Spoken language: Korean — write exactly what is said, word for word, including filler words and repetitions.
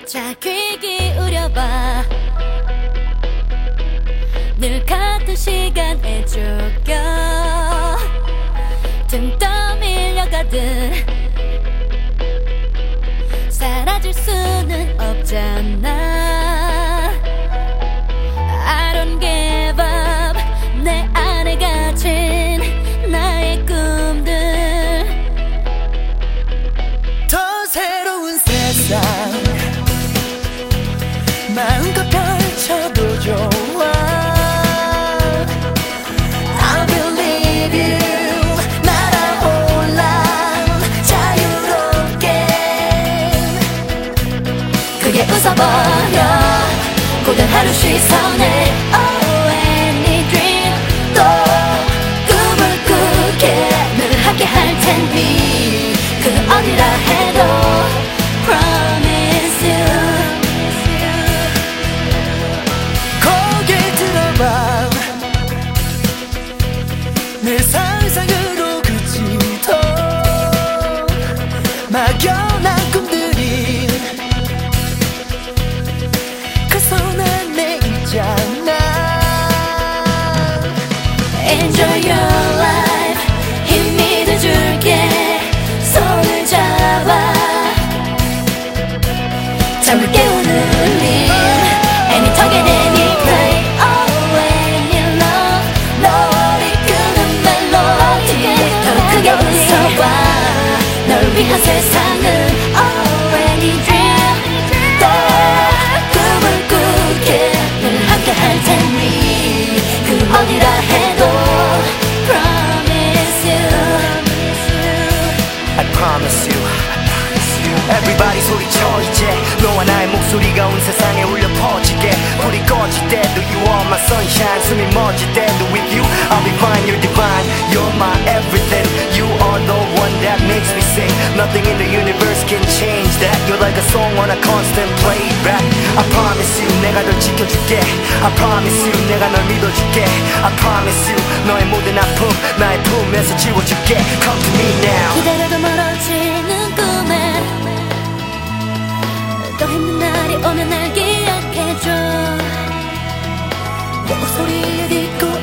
자, 귀 기울여봐. 늘 같은 시간에 쫓겨 등 떠밀려가듯 사라질 수는 없잖아. I don't give up. 내 안에 갇힌 나의 꿈들. 더 새로운 세상 마음껏 펼쳐도 좋아. I believe you. 날아올라 자유롭게. 크게 웃어버려 고된 하루 시선에. Oh, any dream. 또 꿈을 꾸게 늘 함께 할 텐니. 그 어디라 해도 Promise you. 고개 들어봐. 내 상상으로 그치도 막연한 꿈들이 그 손 안에 있잖아. Enjoy your life. 힘 믿어줄게. 손을 잡아. 잠을 깨우는 일. Any target, any prey. Oh, any love. 너를 이끄는 멜로디. 더 크게 웃어봐. 널 위한 세상은 Oh, any dream. 또 꿈을 꾸게 늘 함께 할 테니. 그 어디라 해도 Promise you. I promise you. Everybody 소리쳐 이제 너와 나의 목소리가 온 세상에 울려 퍼지게. 불이 꺼질 때도 You are my sunshine. 숨이 멎을 때도 With you I'll be fine. You're divine. You're my everything. You are the one that makes me sing. Nothing in the universe can change that. You're like a song on a constant playback. I promise you 내가 널 지켜줄게. I promise you 내가 널 믿어줄게. I promise you 너의 모든 아픔 나의 품에서 지워줄게. Come to me now. 기다려도 멀어지는 꿈에 더 힘든 날이 오면 날 기억해줘. 내 목소리를 듣고